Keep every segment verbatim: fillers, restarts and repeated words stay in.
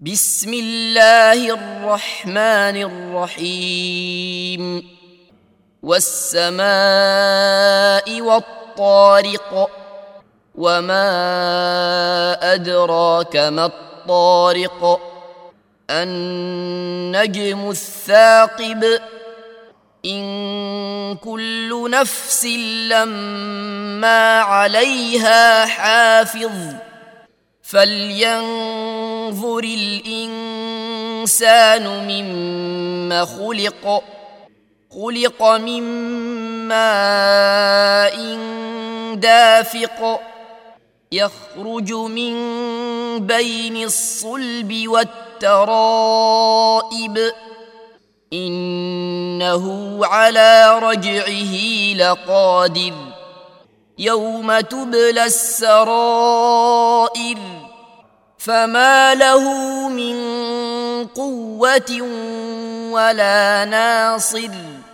بسم الله الرحمن الرحيم والسماء والطارق وما أدراك ما الطارق النجم الثاقب إن كل نفس لما عليها حافظ فلينظر الإنسان مما خلق خلق من ماء دافق يخرج من بين الصلب والترائب إنه على رجعه لقادر يوم تبلى السرائر فما له من قوة ولا ناصر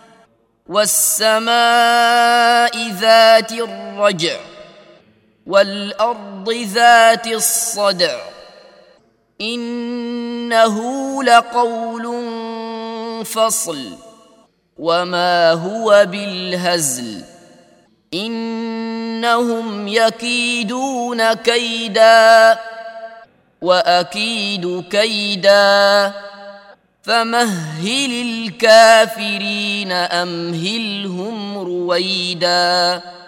والسماء ذات الرجع والأرض ذات الصدع إنه لقول فصل وما هو بالهزل إنهم يكيدون كيدا وأكيد كيدا فمهل الكافرين أمهلهم رويدا.